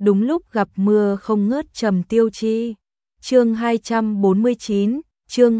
đúng lúc gặp mưa không ngớt trầm tiêu chi. Chương 249, chương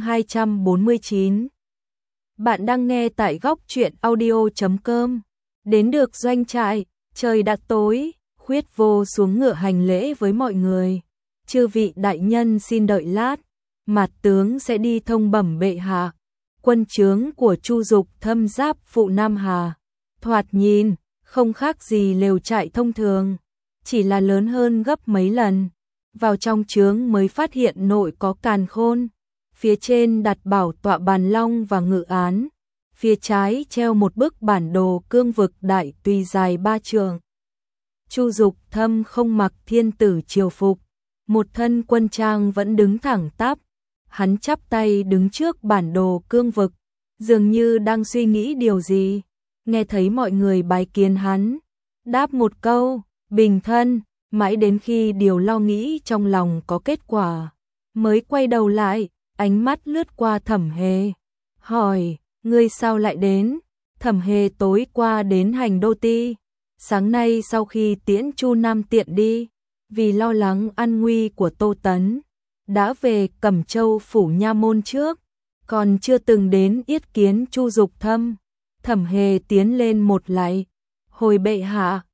249. Bạn đang nghe tại góc truyện audio.com. Đến được doanh trại, trời đã tối, Khuyết Vô xuống ngựa hành lễ với mọi người. Chư vị đại nhân xin đợi lát, Mạt tướng sẽ đi thông bẩm bệ hạ. Quân trướng của Chu Dục Thâm giáp phụ Nam Hà, thoạt nhìn không khác gì lều trại thông thường, chỉ là lớn hơn gấp mấy lần. Vào trong trướng mới phát hiện nội có càn khôn, phía trên đặt bảo tọa bàn long và ngự án, phía trái treo một bức bản đồ cương vực đại tùy dài 3 trượng. Chu Dục Thâm không mặc thiên tử triều phục, một thân quân trang vẫn đứng thẳng tắp. Hắn chắp tay đứng trước bản đồ cương vực, dường như đang suy nghĩ điều gì. Nghe thấy mọi người bái kiến hắn, đáp một câu, bình thân, mãi đến khi điều lo nghĩ trong lòng có kết quả, mới quay đầu lại, ánh mắt lướt qua Thẩm Hề, hỏi, ngươi sao lại đến? Thẩm Hề tối qua đến Hành Đô Ti, sáng nay sau khi tiễn Chu Nam Tiện đi, vì lo lắng an nguy của Tô Tấn, đã về Cẩm Châu phủ nha môn trước, còn chưa từng đến yết kiến Chu Dục Thâm. Thẩm Hề tiến lên một lạy, hồi bệ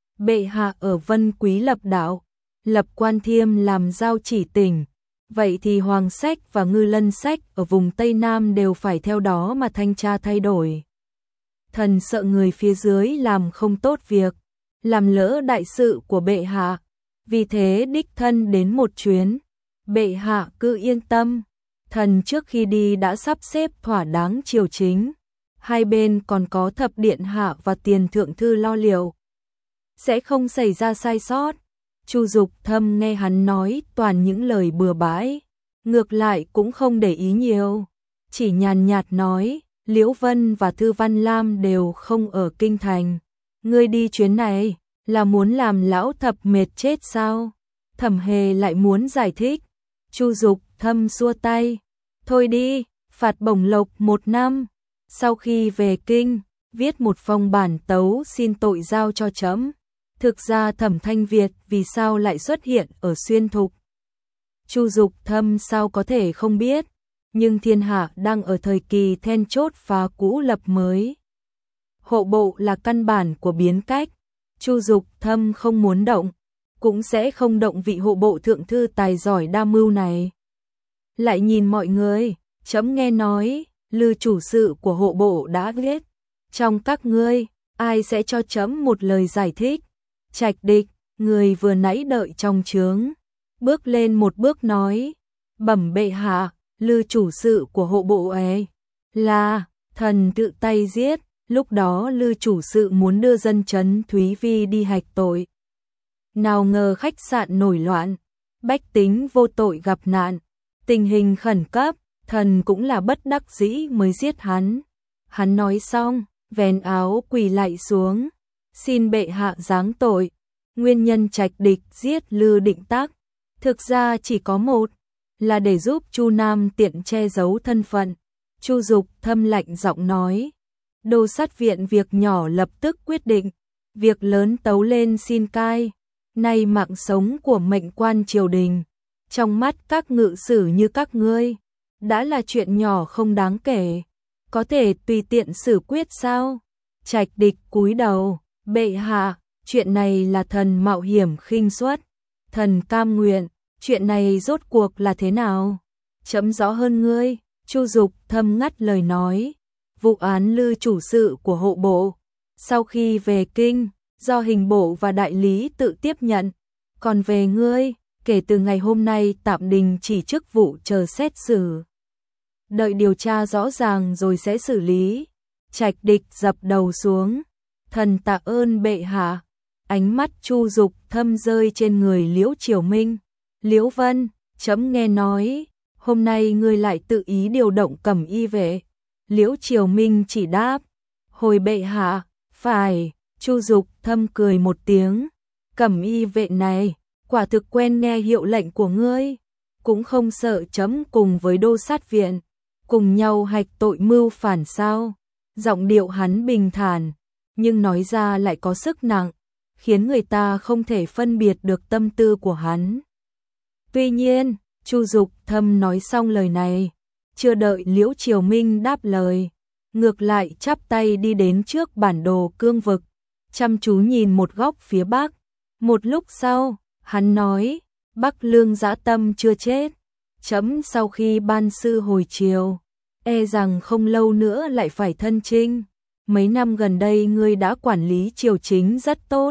hạ ở Vân Quý lập đạo, lập Quan Thiêm làm giao chỉ tỉnh, vậy thì Hoàng Sách và Ngư Lân Sách ở vùng Tây Nam đều phải theo đó mà thanh tra thay đổi. Thần sợ người phía dưới làm không tốt việc, làm lỡ đại sự của bệ hạ, vì thế đích thân đến một chuyến. Bệ hạ cứ yên tâm, thần trước khi đi đã sắp xếp thỏa đáng triều chính, hai bên còn có Thập Điện Hạ và Tiền Thượng Thư lo liệu, sẽ không xảy ra sai sót. Chu Dục Thâm nghe hắn nói toàn những lời bừa bãi, ngược lại cũng không để ý nhiều, chỉ nhàn nhạt nói, Liễu Vân và Thư Văn Lam đều không ở kinh thành, ngươi đi chuyến này là muốn làm lão thập mệt chết sao? Thẩm Hề lại muốn giải thích. Chu Dục Thâm xua tay, thôi đi, phạt bổng lộc 1 năm, sau khi về kinh, viết một phong bản tấu xin tội giao cho trẫm. Thực ra Thẩm Thanh Việt vì sao lại xuất hiện ở Xuyên Thục? Chu Dục Thâm sao có thể không biết, nhưng thiên hạ đang ở thời kỳ then chốt phá cũ lập mới. Hộ bộ là căn bản của biến cách, Chu Dục Thâm không muốn động, cũng sẽ không động vị hộ bộ thượng thư tài giỏi đa mưu này. Lại nhìn mọi người, trẫm nghe nói, Lư chủ sự của hộ bộ đã viết, trong các ngươi, ai sẽ cho trẫm một lời giải thích? Trạch Địch, người vừa nãy đợi trong trướng, bước lên một bước nói, bẩm bệ hạ, Lư chủ sự của hộ bộ ấy là thần tự tay giết, lúc đó Lư chủ sự muốn đưa dân trấn Thúy Vi đi hạch tội. Nào ngờ khách sạn nổi loạn, bách tính vô tội gặp nạn, tình hình khẩn cấp, thần cũng là bất đắc dĩ mới giết hắn. Hắn nói xong, vén áo quỳ lạy xuống, xin bệ hạ giáng tội. Nguyên nhân Trạch Địch giết Lư Định Tác, thực ra chỉ có một, là để giúp Chu Nam Tiện che giấu thân phận. Chu Dục Thâm lạnh giọng nói, đô sát viện việc nhỏ lập tức quyết định, việc lớn tấu lên xin cai. Nay mạng sống của mệnh quan triều đình, trong mắt các ngự sử như các ngươi, đã là chuyện nhỏ không đáng kể, có thể tùy tiện xử quyết sao? Trạch Địch cúi đầu, bệ hạ, chuyện này là thần mạo hiểm khinh suất, thần cam nguyện, chuyện này rốt cuộc là thế nào? Trẫm rõ hơn ngươi. Chu Dục Thâm ngắt lời nói, vụ án Lư chủ sự của hộ bộ, sau khi về kinh, do hình bộ và đại lý tự tiếp nhận, còn về ngươi, kể từ ngày hôm nay tạm đình chỉ chức vụ chờ xét xử. Đợi điều tra rõ ràng rồi sẽ xử lý. Trạch Địch dập đầu xuống, thần tạ ơn bệ hạ. Ánh mắt Chu Dục Thâm rơi trên người Liễu Triều Minh. Liễu Vân, trẫm nghe nói, hôm nay ngươi lại tự ý điều động cẩm y vệ. Liễu Triều Minh chỉ đáp, hồi bệ hạ, phải. Chu Dục Thâm cười một tiếng, cẩm y vệ này, quả thực quen nghe hiệu lệnh của ngươi, cũng không sợ trẫm cùng với đô sát viện, cùng nhau hạch tội mưu phản sao? Giọng điệu hắn bình thản, nhưng nói ra lại có sức nặng. khiến người ta không thể phân biệt được tâm tư của hắn. Tuy nhiên, Chu Dục Thâm nói xong lời này, chưa đợi Liễu Triều Minh đáp lời, ngược lại chắp tay đi đến trước bản đồ cương vực, chăm chú nhìn một góc phía bắc. Một lúc sau, hắn nói, Bắc Lương Dã Tâm chưa chết, chấm sau khi ban sư hồi chiều, e rằng không lâu nữa lại phải thân chinh. Mấy năm gần đây ngươi đã quản lý triều chính rất tốt.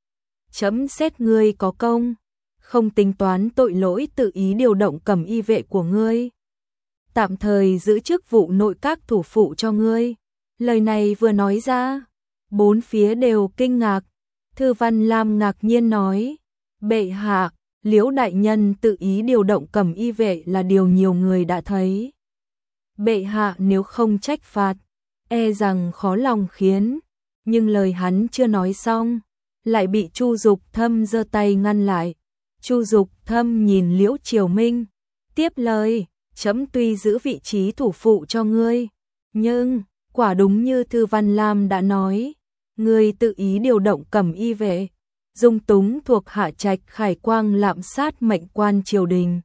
Chấm xét ngươi có công, không tính toán tội lỗi tự ý điều động cẩm y vệ của ngươi. Tạm thời giữ chức vụ nội các thủ phụ cho ngươi. Lời này vừa nói ra, bốn phía đều kinh ngạc. Thư Văn Lam ngạc nhiên nói, bệ hạ, Liễu đại nhân tự ý điều động cẩm y vệ là điều nhiều người đã thấy. Bệ hạ nếu không trách phạt, e rằng khó lòng khiến. Nhưng lời hắn chưa nói xong, lại bị Chu Dục Thâm giơ tay ngăn lại. Chu Dục Thâm nhìn Liễu Triều Minh, tiếp lời, chấm tuy giữ vị trí thủ phụ cho ngươi, nhưng quả đúng như Thư Văn Lam đã nói, ngươi tự ý điều động cẩm y vệ, dung túng thuộc hạ trạch Khải Quang lạm sát mệnh quan triều đình.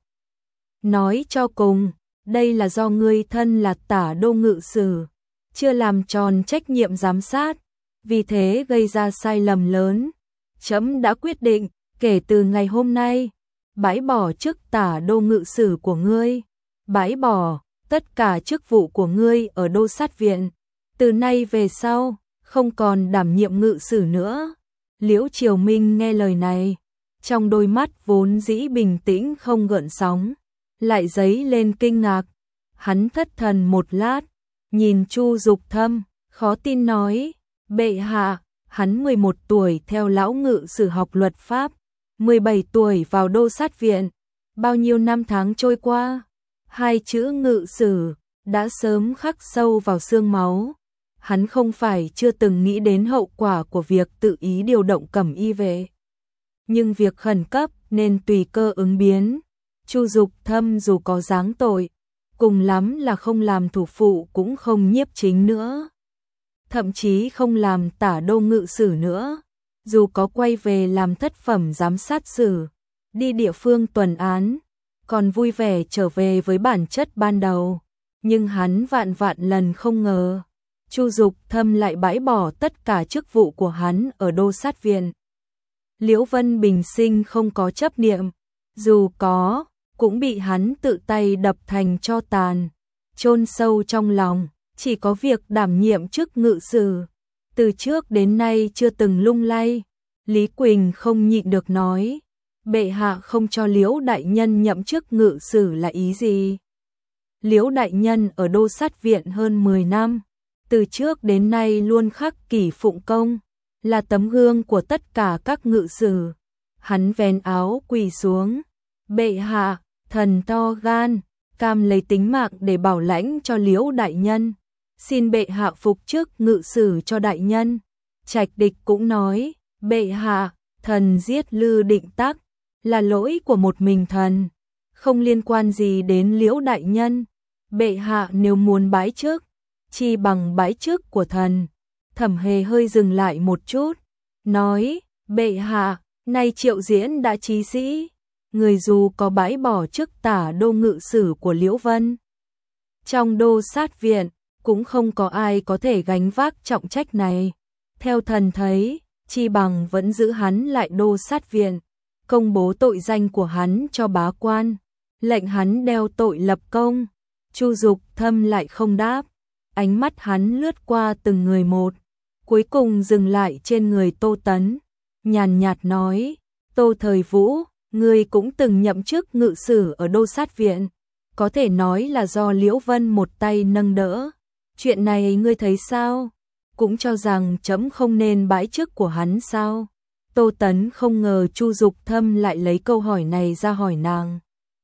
Nói cho cùng, đây là do ngươi thân là Tả Đô Ngự Sử, chưa làm tròn trách nhiệm giám sát, vì thế gây ra sai lầm lớn. Chấm đã quyết định, kể từ ngày hôm nay, bãi bỏ chức Tả Đô Ngự Sử của ngươi, bãi bỏ tất cả chức vụ của ngươi ở Đô Sát Viện, từ nay về sau, không còn đảm nhiệm ngự sử nữa. Liễu Triều Minh nghe lời này, trong đôi mắt vốn dĩ bình tĩnh không gợn sóng, lại dấy lên kinh ngạc. Hắn thất thần một lát, nhìn Chu Dục Thâm, khó tin nói, bệ hạ, hắn 11 tuổi theo lão ngự sử học luật pháp, 17 tuổi vào Đô Sát Viện, bao nhiêu năm tháng trôi qua, hai chữ ngự sử đã sớm khắc sâu vào xương máu. Hắn không phải chưa từng nghĩ đến hậu quả của việc tự ý điều động cẩm y vệ, nhưng việc khẩn cấp nên tùy cơ ứng biến. Chu Dục Thâm dù có giáng tội, cùng lắm là không làm thủ phụ cũng không nhiếp chính nữa, thậm chí không làm Tả Đô Ngự Sử nữa, dù có quay về làm thất phẩm giám sát sử, đi địa phương tuần án, còn vui vẻ trở về với bản chất ban đầu. Nhưng hắn vạn vạn lần không ngờ, Chu Dục Thâm lại bãi bỏ tất cả chức vụ của hắn ở Đô Sát Viện. Liễu Vân Bình Sinh không có chấp niệm, dù có, cũng bị hắn tự tay đập thành tro tàn, chôn sâu trong lòng, chỉ có việc đảm nhiệm chức ngự sử, từ trước đến nay chưa từng lung lay. Lý Quỳnh không nhịn được nói, bệ hạ không cho Liễu đại nhân nhậm chức ngự sử là ý gì? Liễu đại nhân ở Đô Sát Viện hơn 10 năm, từ trước đến nay luôn khắc kỷ phụng công, là tấm gương của tất cả các ngự sử. Hắn vén áo quỳ xuống, bệ hạ, thần to gan, cam lấy tính mạng để bảo lãnh cho Liễu đại nhân, xin bệ hạ phục chức ngự sử cho đại nhân. Trạch Địch cũng nói, bệ hạ, thần giết Lư Định Tắc, là lỗi của một mình thần, không liên quan gì đến Liễu đại nhân. Bệ hạ nếu muốn bãi chức, chi bằng bãi chức của thần. Thẩm Hề hơi dừng lại một chút, nói, bệ hạ, nay Triệu Diễn đã chí sĩ, người dù có bãi bỏ chức Tả Đô Ngự Sử của Liễu Vân, trong Đô Sát Viện, cũng không có ai có thể gánh vác trọng trách này. Theo thần thấy, chi bằng vẫn giữ hắn lại Đô Sát Viện, công bố tội danh của hắn cho bá quan, lệnh hắn đeo tội lập công. Chu Dục Thâm lại không đáp, ánh mắt hắn lướt qua từng người một, cuối cùng dừng lại trên người Tô Tấn, nhàn nhạt nói, Tô Thời Vũ, ngươi cũng từng nhậm chức ngự sử ở Đô Sát Viện, có thể nói là do Liễu Vân một tay nâng đỡ. Chuyện này ngươi thấy sao? Cũng cho rằng chấm không nên bãi chức của hắn sao? Tô Tấn không ngờ Chu Dục Thâm lại lấy câu hỏi này ra hỏi nàng.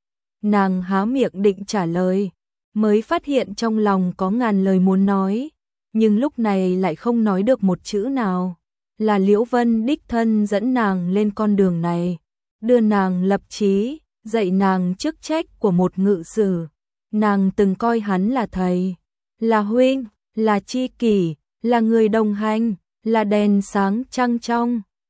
Nàng há miệng định trả lời, mới phát hiện trong lòng có ngàn lời muốn nói, nhưng lúc này lại không nói được một chữ nào. Là Liễu Vân đích thân dẫn nàng lên con đường này, đưa nàng lập chí, dạy nàng chức trách của một ngự sử. Nàng từng coi hắn là thầy, là huynh, là tri kỷ, là người đồng hành, là đèn sáng trăng trong.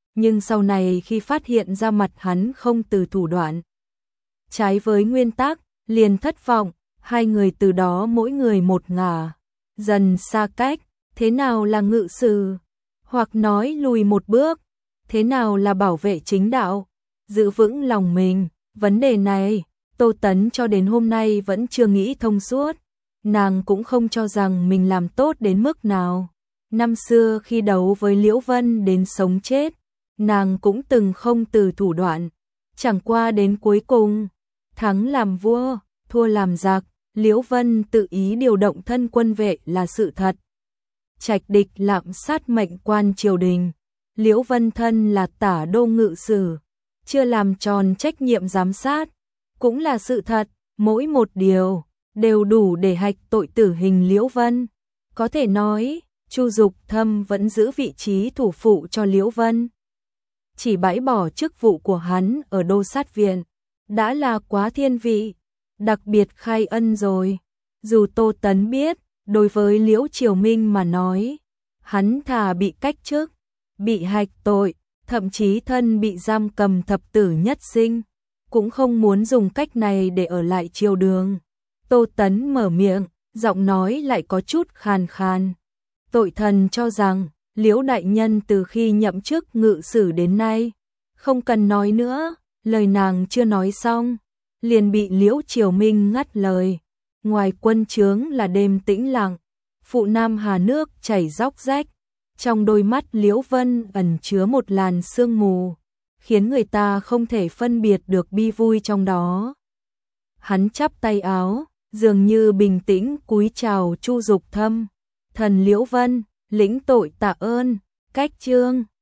nhưng sau này khi phát hiện ra mặt hắn không từ thủ đoạn trái với nguyên tắc, liền thất vọng, hai người từ đó mỗi người một ngả, dần xa cách. Thế nào là ngự sử? Hoặc nói lùi một bước, thế nào là bảo vệ chính đạo, giữ vững lòng mình? Vấn đề này, Tô Tấn cho đến hôm nay vẫn chưa nghĩ thông suốt. Nàng cũng không cho rằng mình làm tốt đến mức nào. Năm xưa khi đấu với Liễu Vân đến sống chết, nàng cũng từng không từ thủ đoạn. Chẳng qua đến cuối cùng, thắng làm vua, thua làm giặc, Liễu Vân tự ý điều động thân quân vệ là sự thật. Trạch địch lạm sát mệnh quan triều đình, Liễu Vân thân là tả đô ngự sử, chưa làm tròn trách nhiệm giám sát, cũng là sự thật, mỗi một điều đều đủ để hạch tội tử hình Liễu Vân. Có thể nói, Chu Dục Thâm vẫn giữ vị trí thủ phụ cho Liễu Vân. Chỉ bãi bỏ chức vụ của hắn ở đô sát viện, đã là quá thiên vị, đặc biệt khai ân rồi. Dù Tô Tấn biết, đối với Liễu Triều Minh mà nói, hắn thà bị cách chức, bị hạch tội, thậm chí thân bị giam cầm thập tử nhất sinh, cũng không muốn dùng cách này để ở lại triều đường. Tô Tấn mở miệng, giọng nói lại có chút khàn khàn. Tội thần cho rằng, Liễu đại nhân từ khi nhậm chức ngự sử đến nay, không cần nói nữa, lời nàng chưa nói xong, liền bị Liễu Triều Minh ngắt lời. Ngoài quân trướng là đêm tĩnh lặng, phụ nam hà nước chảy róc rách, trong đôi mắt Liễu Vân ẩn chứa một làn sương mù, khiến người ta không thể phân biệt được bi vui trong đó. Hắn chắp tay áo, dường như bình tĩnh cúi chào Chu Dục Thâm. Thần Liễu Vân, lĩnh tội tạ ơn, cách chương.